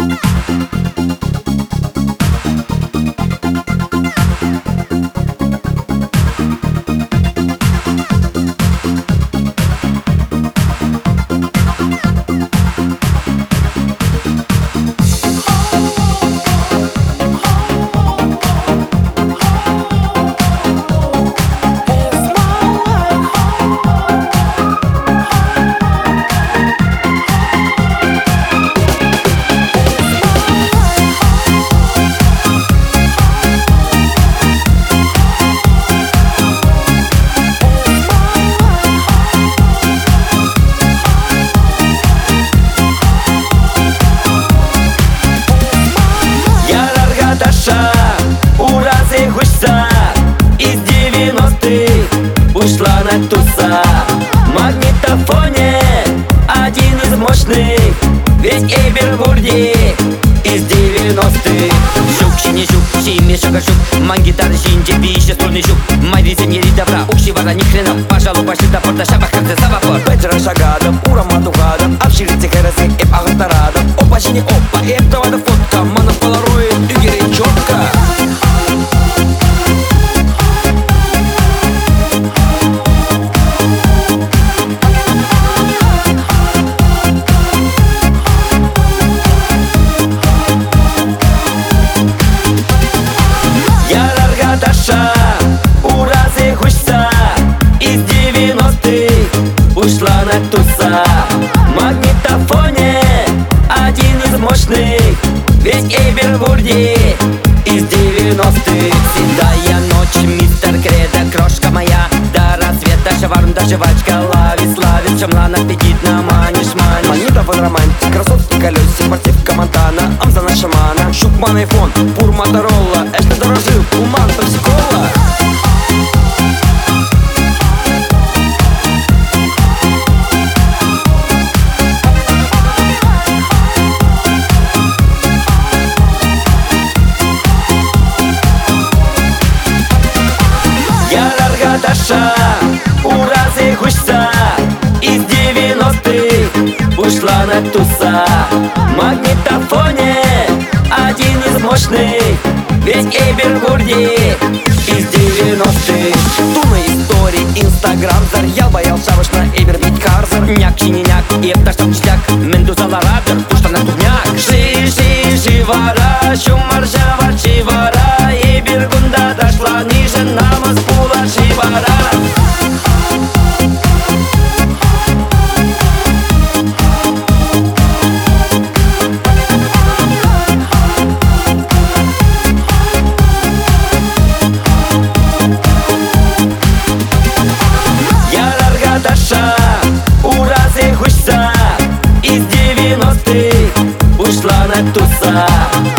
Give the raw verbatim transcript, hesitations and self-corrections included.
Из девяностых ушла на туса. В магнитофоне один из мощных, ведь Эйбербурди из девяностых. Щук, щине щук, щиме шага щук, мангитар щинче пище струнный щук. Майди сеньори добра, укши вара ни хрена. Пожалуй, пошли до порта, шабах, конце савапор. Петра шагадов, урама дугадов, обширите херасы, эп агатарадов. Опа, щине опа, эп тавада фотка, мана полароид, игерей четко. Уразы хушса из девяностых ушла на туса. В магнитофоне один из мощных, ведь Эйбербурди из девяностых. Седая ночь, мистер Кредо, крошка моя, до рассвета шаварм, да жвачка ловит, славит, шамлан, аппетит на маниш, маниш. Магнитофон романтик, кроссовки колесик, спортивка Монтана, Амзана шамана, Шукман айфон, Пур Моторола, Эшли дорожил, Уман Пепси-кола. Даша, уразы хушса из девяностых ушла на туса. В магнитофоне один из мощных, ведь Эйбербурди из девяностых. Туна истории, инстаграм, зарьял, боял шавыш на Эйбер, ведь карзер. Няк, щиняк, и это штаб ништяк, мендуза ларадер, пушта на тубняк. Ши, ши, шивара, шумар, жава, шивара. Эйбергунда дошла ниже, намаз пула, шивара. Даша, уразы хушса из девяностых ушла на туса.